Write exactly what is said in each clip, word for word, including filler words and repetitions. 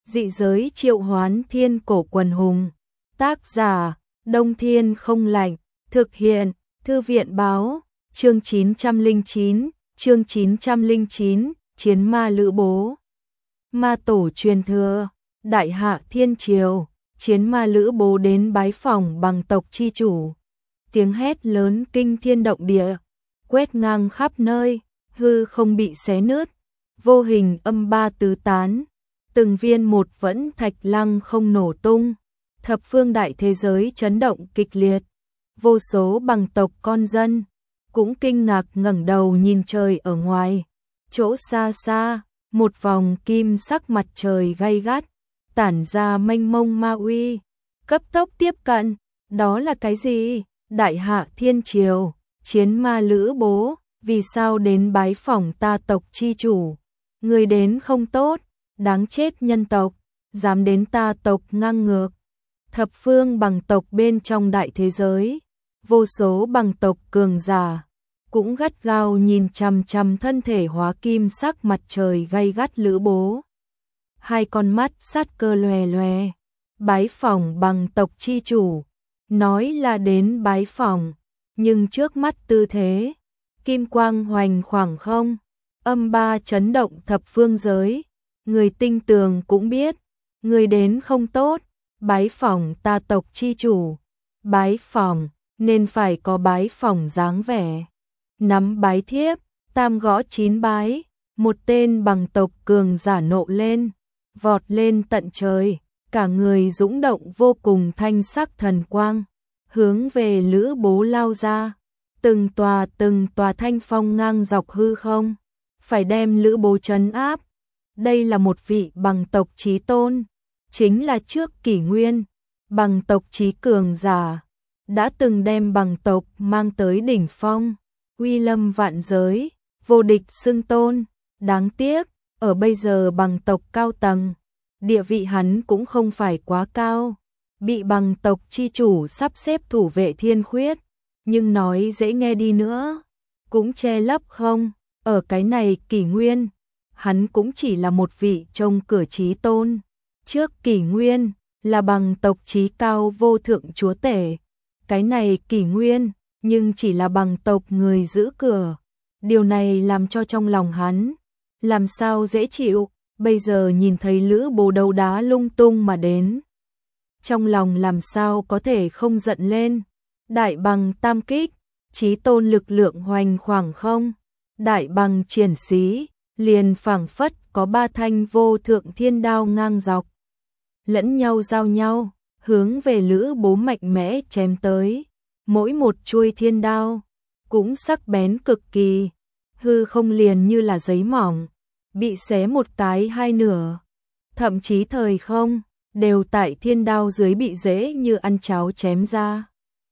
Dị giới triệu hoán thiên cổ quần hùng. Tác giả, Đông Thiên không lạnh. Thực hiện, Thư viện báo. Chương chín trăm lẻ chín, chương chín trăm lẻ chín, Chiến ma lữ bố. Ma tổ truyền thừa, Đại Hạ Thiên Triều, Chiến ma lữ bố đến bái phỏng bằng tộc chi chủ. Tiếng hét lớn kinh thiên động địa, quét ngang khắp nơi, hư không bị xé nứt, vô hình âm ba tứ tán, từng viên một vẫn thạch lăng không nổ tung, thập phương đại thế giới chấn động kịch liệt, vô số bằng tộc con dân cũng kinh ngạc ngẩng đầu nhìn trời ở ngoài, chỗ xa xa, một vòng kim sắc mặt trời gay gắt, tản ra mênh mông ma uy, cấp tốc tiếp cận, đó là cái gì? Đại Hạ Thiên Triều, Chiến ma lữ bố, vì sao đến bái phỏng ta tộc chi chủ? Người đến không tốt, đáng chết nhân tộc, dám đến ta tộc ngang ngược. Thập phương bằng tộc bên trong đại thế giới, vô số bằng tộc cường giả, cũng gắt gao nhìn chằm chằm thân thể hóa kim sắc mặt trời gay gắt lữ bố. Hai con mắt sát cơ lòe lòe, bái phỏng bằng tộc chi chủ, nói là đến bái phỏng, nhưng trước mắt tư thế, kim quang hoành khoảng không, âm ba chấn động thập phương giới, người tinh tường cũng biết, người đến không tốt, bái phỏng ta tộc chi chủ, bái phỏng, nên phải có bái phỏng dáng vẻ. Nắm bái thiếp, tam gõ chín bái, một tên bằng tộc cường giả nộ lên, vọt lên tận trời, cả người dũng động vô cùng thanh sắc thần quang, hướng về lữ bố lao ra, từng tòa từng tòa thanh phong ngang dọc hư không, phải đem lữ bố trấn áp. Đây là một vị bằng tộc chí tôn, chính là trước kỷ nguyên, bằng tộc chí cường giả, đã từng đem bằng tộc mang tới đỉnh phong, uy lâm vạn giới, vô địch xưng tôn, đáng tiếc, ở bây giờ bằng tộc cao tầng, địa vị hắn cũng không phải quá cao, bị bằng tộc chi chủ sắp xếp thủ vệ thiên khuyết, nhưng nói dễ nghe đi nữa, cũng che lấp không, ở cái này kỷ nguyên, hắn cũng chỉ là một vị trông cửa chí tôn, trước kỷ nguyên, là bằng tộc chí cao vô thượng chúa tể, cái này kỷ nguyên, nhưng chỉ là bằng tộc người giữ cửa, điều này làm cho trong lòng hắn, làm sao dễ chịu, bây giờ nhìn thấy lữ bố đấu đá lung tung mà đến. Trong lòng làm sao có thể không giận lên, đại bằng tam kích, chí tôn lực lượng hoành khoảng không, đại bằng triển xí, liền phảng phất có ba thanh vô thượng thiên đao ngang dọc, lẫn nhau giao nhau, hướng về lữ bố mạnh mẽ chém tới, mỗi một chuôi thiên đao, cũng sắc bén cực kỳ, hư không liền như là giấy mỏng, bị xé một cái hai nửa, thậm chí thời không, đều tại thiên đao dưới bị dễ như ăn cháo chém ra.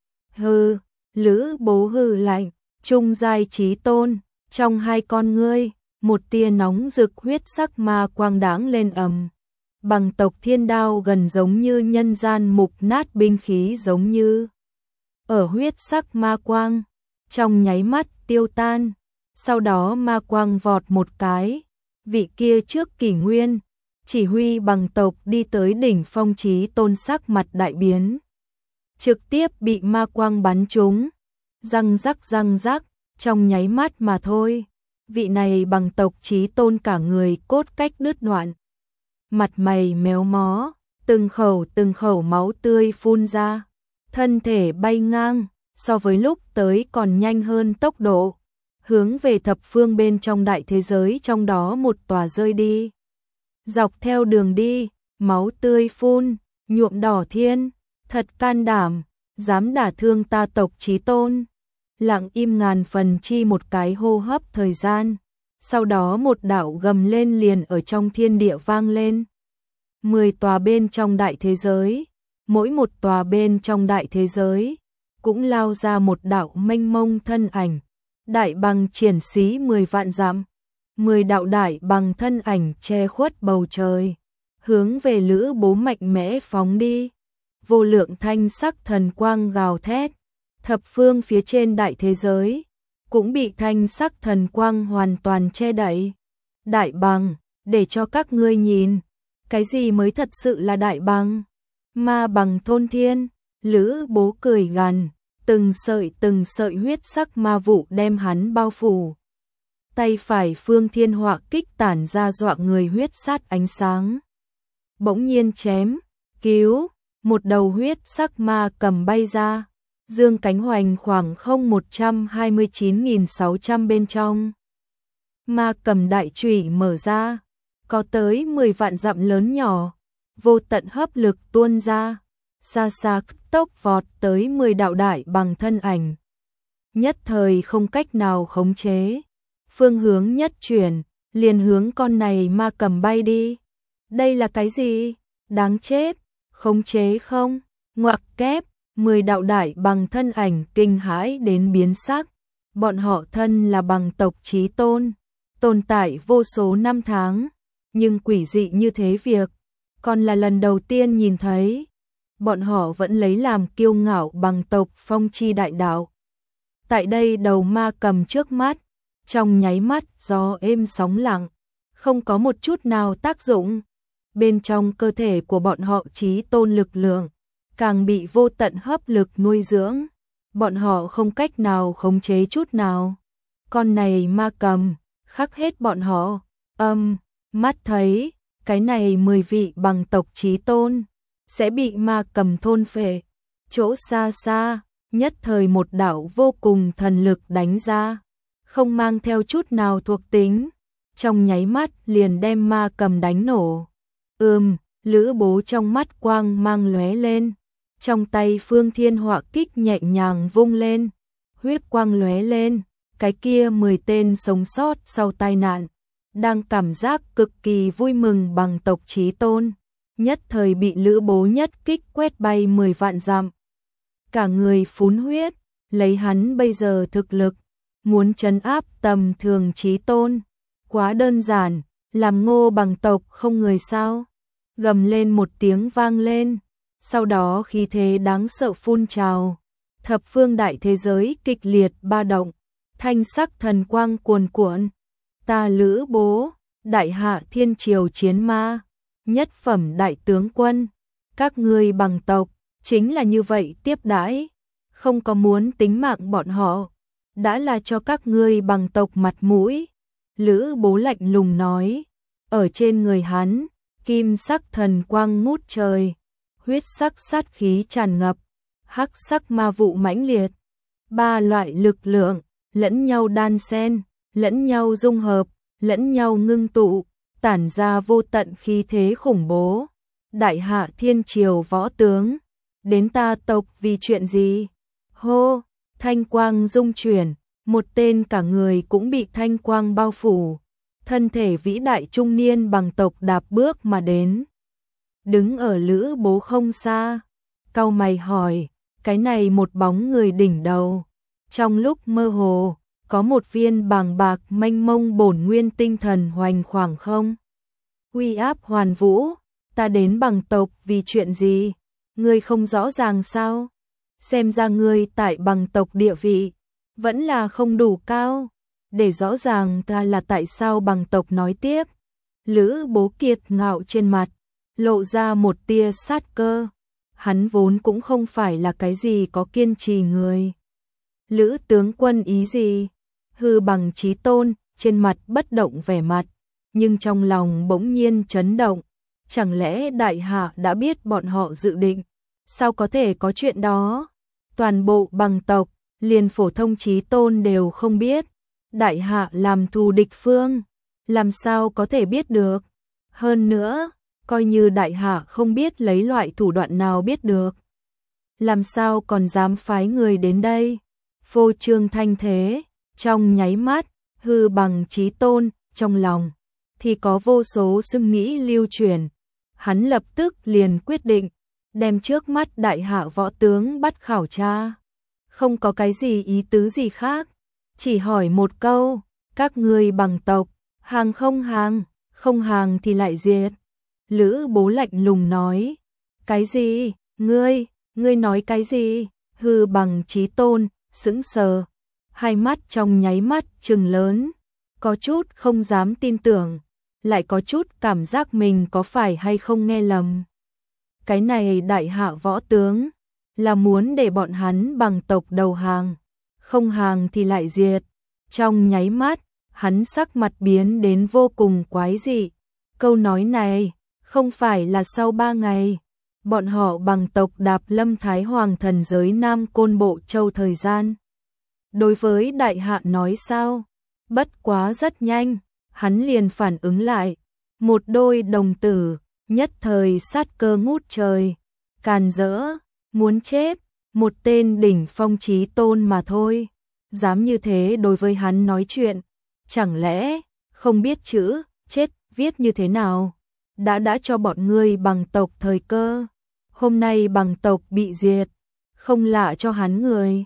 Hư, lữ bố hư lạnh, trung giai chí tôn, trong hai con ngươi, một tia nóng rực huyết sắc ma quang đãng lên ầm. Bằng tộc thiên đao gần giống như nhân gian mục nát binh khí giống như. Ở huyết sắc ma quang, trong nháy mắt tiêu tan, sau đó ma quang vọt một cái, vị kia trước kỷ nguyên, chỉ huy bằng tộc đi tới đỉnh phong chí tôn sắc mặt đại biến. Trực tiếp bị ma quang bắn trúng, răng rắc răng rắc, trong nháy mắt mà thôi, vị này bằng tộc chí tôn cả người cốt cách đứt đoạn. Mặt mày méo mó, từng khẩu từng khẩu máu tươi phun ra, thân thể bay ngang, so với lúc tới còn nhanh hơn tốc độ, hướng về thập phương bên trong đại thế giới trong đó một tòa rơi đi. Dọc theo đường đi, máu tươi phun, nhuộm đỏ thiên, thật can đảm, dám đả thương ta tộc chí tôn. Lặng im ngàn phần chi một cái hô hấp thời gian, sau đó một đạo gầm lên liền ở trong thiên địa vang lên. Mười tòa bên trong đại thế giới, mỗi một tòa bên trong đại thế giới, cũng lao ra một đạo mênh mông thân ảnh, đại bằng triển xí mười vạn dặm, mười đạo đại bằng thân ảnh che khuất bầu trời, hướng về lữ bố mạnh mẽ phóng đi, vô lượng thanh sắc thần quang gào thét, thập phương phía trên đại thế giới, cũng bị thanh sắc thần quang hoàn toàn che đậy. Đại bằng, để cho các ngươi nhìn, cái gì mới thật sự là đại bằng? Ma bằng thôn thiên, Lữ Bố cười gằn, từng sợi từng sợi huyết sắc ma vụ đem hắn bao phủ. Tay phải Phương Thiên Họa kích tản ra dọa người huyết sát ánh sáng. Bỗng nhiên chém, cứu, một đầu huyết sắc ma cầm bay ra, dương cánh hoành khoảng không một trăm hai mươi chín nghìn sáu trăm bên trong. Ma cầm đại chủy mở ra, có tới mười vạn dặm lớn nhỏ, vô tận hấp lực tuôn ra, xa xa tốc vọt tới mười đạo đại bằng thân ảnh. Nhất thời không cách nào khống chế, phương hướng nhất chuyển, liền hướng con này ma cầm bay đi. Đây là cái gì? Đáng chết, khống chế không? Ngoặc kép, mười đạo đại bằng thân ảnh kinh hãi đến biến sắc. Bọn họ thân là bằng tộc chí tôn, tồn tại vô số năm tháng, nhưng quỷ dị như thế việc, còn là lần đầu tiên nhìn thấy. Bọn họ vẫn lấy làm kiêu ngạo bằng tộc phong chi đại đạo. Tại đây đầu ma cầm trước mắt, trong nháy mắt gió êm sóng lặng, không có một chút nào tác dụng. Bên trong cơ thể của bọn họ chí tôn lực lượng, càng bị vô tận hấp lực nuôi dưỡng. Bọn họ không cách nào khống chế chút nào. Con này ma cầm, khắc hết bọn họ, âm, mắt thấy, cái này mười vị bằng tộc chí tôn, sẽ bị ma cầm thôn phệ. Chỗ xa xa, nhất thời một đạo vô cùng thần lực đánh ra, không mang theo chút nào thuộc tính, trong nháy mắt liền đem ma cầm đánh nổ. Ừm, Lữ Bố trong mắt quang mang lóe lên, trong tay Phương Thiên Họa kích nhẹ nhàng vung lên, huyết quang lóe lên, cái kia mười tên sống sót sau tai nạn, đang cảm giác cực kỳ vui mừng bằng tộc chí tôn, nhất thời bị Lữ Bố nhất kích quét bay mười vạn dặm. Cả người phún huyết, lấy hắn bây giờ thực lực, muốn trấn áp tầm thường chí tôn, quá đơn giản, làm ngô bằng tộc không người sao. Gầm lên một tiếng vang lên, sau đó khí thế đáng sợ phun trào, thập phương đại thế giới kịch liệt ba động, thanh sắc thần quang cuồn cuộn. Ta Lữ Bố, đại hạ thiên triều chiến ma, nhất phẩm đại tướng quân, các ngươi bằng tộc, chính là như vậy tiếp đãi, không có muốn tính mạng bọn họ, đã là cho các ngươi bằng tộc mặt mũi. Lữ Bố lạnh lùng nói, ở trên người hắn, kim sắc thần quang ngút trời, huyết sắc sát khí tràn ngập, hắc sắc ma vụ mãnh liệt, ba loại lực lượng lẫn nhau đan xen, lẫn nhau dung hợp, lẫn nhau ngưng tụ, tản ra vô tận khí thế khủng bố. Đại hạ thiên triều võ tướng, đến ta tộc vì chuyện gì? Hô, thanh quang dung chuyển, một tên cả người cũng bị thanh quang bao phủ, thân thể vĩ đại trung niên bằng tộc đạp bước mà đến. Đứng ở Lữ Bố không xa, cau mày hỏi, cái này một bóng người đỉnh đầu, trong lúc mơ hồ, có một viên bàng bạc mênh mông bổn nguyên tinh thần hoành khoảng không. Uy áp hoàn vũ, ta đến bằng tộc vì chuyện gì? Ngươi không rõ ràng sao? Xem ra ngươi tại bằng tộc địa vị, vẫn là không đủ cao. Để rõ ràng ta là tại sao bằng tộc nói tiếp. Lữ Bố kiệt ngạo trên mặt, lộ ra một tia sát cơ. Hắn vốn cũng không phải là cái gì có kiên trì người. Lữ tướng quân ý gì? Hư bằng chí tôn, trên mặt bất động vẻ mặt, nhưng trong lòng bỗng nhiên chấn động. Chẳng lẽ đại hạ đã biết bọn họ dự định? Sao có thể có chuyện đó? Toàn bộ bằng tộc, liền phổ thông chí tôn đều không biết. Đại hạ làm thù địch phương, làm sao có thể biết được? Hơn nữa, coi như đại hạ không biết lấy loại thủ đoạn nào biết được. Làm sao còn dám phái người đến đây? Phô trương thanh thế, trong nháy mắt, hư bằng chí tôn, trong lòng, thì có vô số suy nghĩ lưu truyền. Hắn lập tức liền quyết định, đem trước mắt đại hạ võ tướng bắt khảo tra. Không có cái gì ý tứ gì khác, chỉ hỏi một câu, các ngươi bằng tộc, hàng không hàng, không hàng thì lại diệt. Lữ Bố lạnh lùng nói, cái gì, ngươi, ngươi nói cái gì? Hư bằng chí tôn, sững sờ, hai mắt trong nháy mắt trừng lớn, có chút không dám tin tưởng. lại có chút cảm giác mình có phải hay không nghe lầm. Cái này đại hạ võ tướng, là muốn để bọn hắn bằng tộc đầu hàng, không hàng thì lại diệt. Trong nháy mắt, hắn sắc mặt biến đến vô cùng quái dị. Câu nói này, không phải là sau ba ngày, bọn họ bằng tộc đạp lâm Thái Hoàng thần giới Nam Côn Bộ Châu thời gian. Đối với đại hạ nói sao? Bất quá rất nhanh, hắn liền phản ứng lại. Một đôi đồng tử, nhất thời sát cơ ngút trời, càn rỡ, muốn chết, một tên đỉnh phong chí tôn mà thôi. Dám như thế đối với hắn nói chuyện, chẳng lẽ không biết chữ chết viết như thế nào? Đã đã cho bọn ngươi bằng tộc thời cơ, hôm nay bằng tộc bị diệt, không lạ cho hắn người.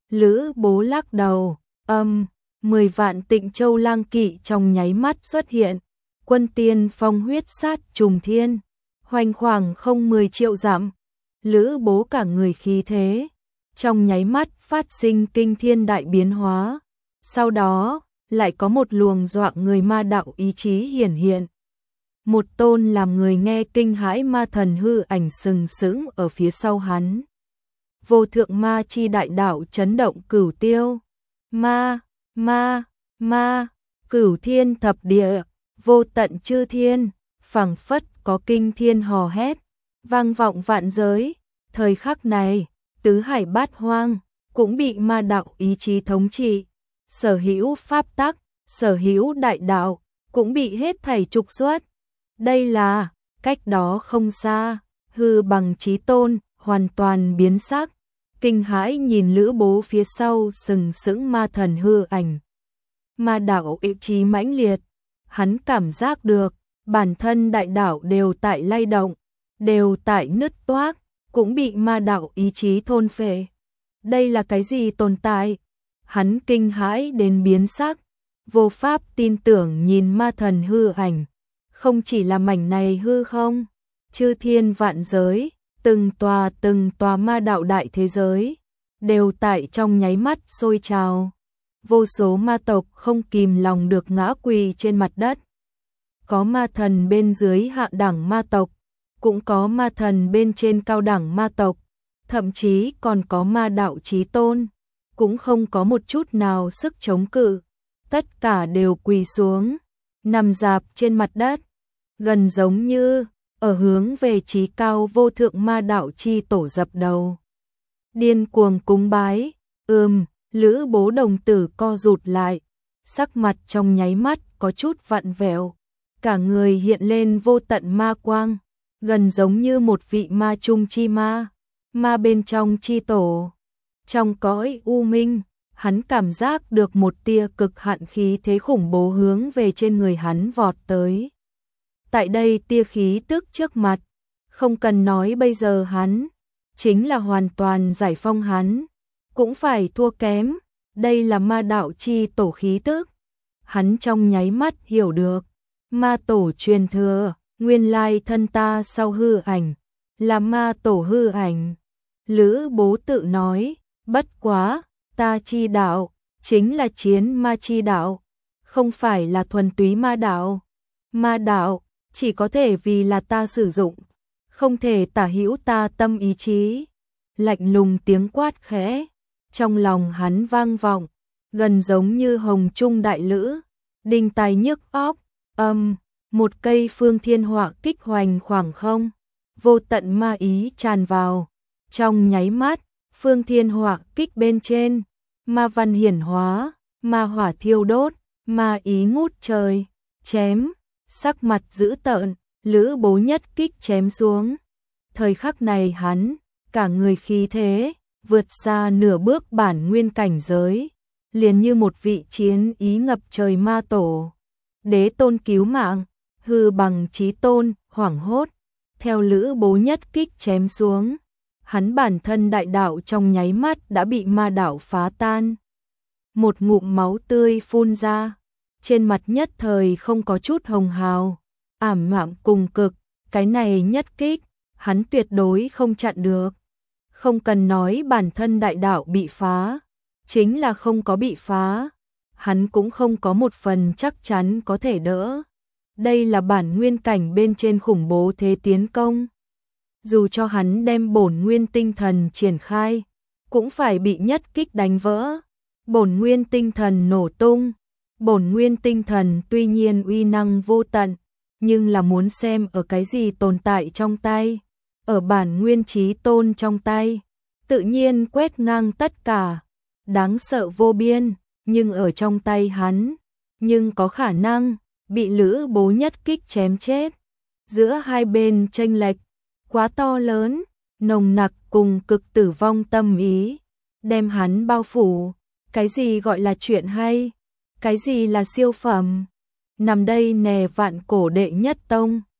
Lữ Bố lắc đầu, âm, mười vạn Tịnh Châu lang kỵ trong nháy mắt xuất hiện, quân tiên phong huyết sát trùng thiên, hoành khoảng không mười triệu dặm. Lữ Bố cả người khí thế, trong nháy mắt phát sinh kinh thiên đại biến hóa. Sau đó, lại có một luồng dọa người ma đạo ý chí hiển hiện. Một tôn làm người nghe kinh hãi ma thần hư ảnh sừng sững ở phía sau hắn. Vô thượng ma chi đại đạo chấn động cửu tiêu. Ma, ma, ma, cửu thiên thập địa, vô tận chư thiên, phảng phất có kinh thiên hò hét, vang vọng vạn giới. Thời khắc này, tứ hải bát hoang cũng bị ma đạo ý chí thống trị, sở hữu pháp tắc, sở hữu đại đạo cũng bị hết thảy trục xuất. Đây là, cách đó không xa, hư bằng chí tôn hoàn toàn biến sắc, kinh hãi nhìn Lữ Bố phía sau sừng sững ma thần hư ảnh. Ma đạo ý chí mãnh liệt, hắn cảm giác được, bản thân đại đạo đều tại lay động, đều tại nứt toác, cũng bị ma đạo ý chí thôn phệ. Đây là cái gì tồn tại? Hắn kinh hãi đến biến sắc, vô pháp tin tưởng nhìn ma thần hư ảnh. Không chỉ là mảnh này hư không, chư thiên vạn giới, từng tòa từng tòa ma đạo đại thế giới, đều tại trong nháy mắt sôi trào. Vô số ma tộc không kìm lòng được ngã quỳ trên mặt đất. Có ma thần bên dưới hạ đẳng ma tộc, cũng có ma thần bên trên cao đẳng ma tộc, thậm chí còn có ma đạo chí tôn, cũng không có một chút nào sức chống cự. Tất cả đều quỳ xuống, nằm rạp trên mặt đất, gần giống như ở hướng về chí cao vô thượng ma đạo chi tổ dập đầu. Điên cuồng cúng bái, ừm, Lữ Bố đồng tử co rụt lại, sắc mặt trong nháy mắt có chút vặn vẹo, cả người hiện lên vô tận ma quang, gần giống như một vị ma trung chi ma, ma bên trong chi tổ. Trong cõi u minh, hắn cảm giác được một tia cực hạn khí thế khủng bố hướng về trên người hắn vọt tới. Tại đây tia khí tức trước mặt, không cần nói bây giờ hắn, chính là hoàn toàn giải phong hắn, cũng phải thua kém, đây là ma đạo chi tổ khí tức. Hắn trong nháy mắt hiểu được, ma tổ truyền thừa, nguyên lai thân ta sau hư ảnh, là ma tổ hư ảnh. Lữ Bố tự nói, bất quá, ta chi đạo, chính là chiến ma chi đạo, không phải là thuần túy ma đạo. Ma đạo, chỉ có thể vì là ta sử dụng, không thể tả hữu ta tâm ý chí. Lạnh lùng tiếng quát khẽ, trong lòng hắn vang vọng, gần giống như hồng trung đại lữ, đinh tai nhức óc, âm, một cây phương thiên họa kích hoành khoảng không, vô tận ma ý tràn vào, trong nháy mắt, phương thiên họa kích bên trên, ma văn hiển hóa, ma hỏa thiêu đốt, ma ý ngút trời, chém, sắc mặt dữ tợn, Lữ Bố nhất kích chém xuống. Thời khắc này hắn, cả người khí thế, vượt xa nửa bước bản nguyên cảnh giới, liền như một vị chiến ý ngập trời ma tổ. Đế tôn cứu mạng, hư bằng chí tôn, hoảng hốt, theo Lữ Bố nhất kích chém xuống. Hắn bản thân đại đạo trong nháy mắt đã bị ma đạo phá tan. Một ngụm máu tươi phun ra, trên mặt nhất thời không có chút hồng hào, ảm đạm cùng cực, cái này nhất kích, hắn tuyệt đối không chặn được. Không cần nói bản thân đại đạo bị phá, chính là không có bị phá, hắn cũng không có một phần chắc chắn có thể đỡ. đây là bản nguyên cảnh bên trên khủng bố thế tiến công. Dù cho hắn đem bổn nguyên tinh thần triển khai, cũng phải bị nhất kích đánh vỡ. Bổn nguyên tinh thần nổ tung. Bổn nguyên tinh thần tuy nhiên uy năng vô tận, nhưng là muốn xem ở cái gì tồn tại trong tay. Ở bản nguyên chí tôn trong tay, tự nhiên quét ngang tất cả, đáng sợ vô biên, nhưng ở trong tay hắn, nhưng có khả năng bị Lữ Bố nhất kích chém chết. Giữa hai bên chênh lệch quá to lớn, nồng nặc cùng cực tử vong tâm ý, đem hắn bao phủ. Cái gì gọi là chuyện hay? Cái gì là siêu phẩm? Nằm đây nè vạn cổ đệ nhất tông.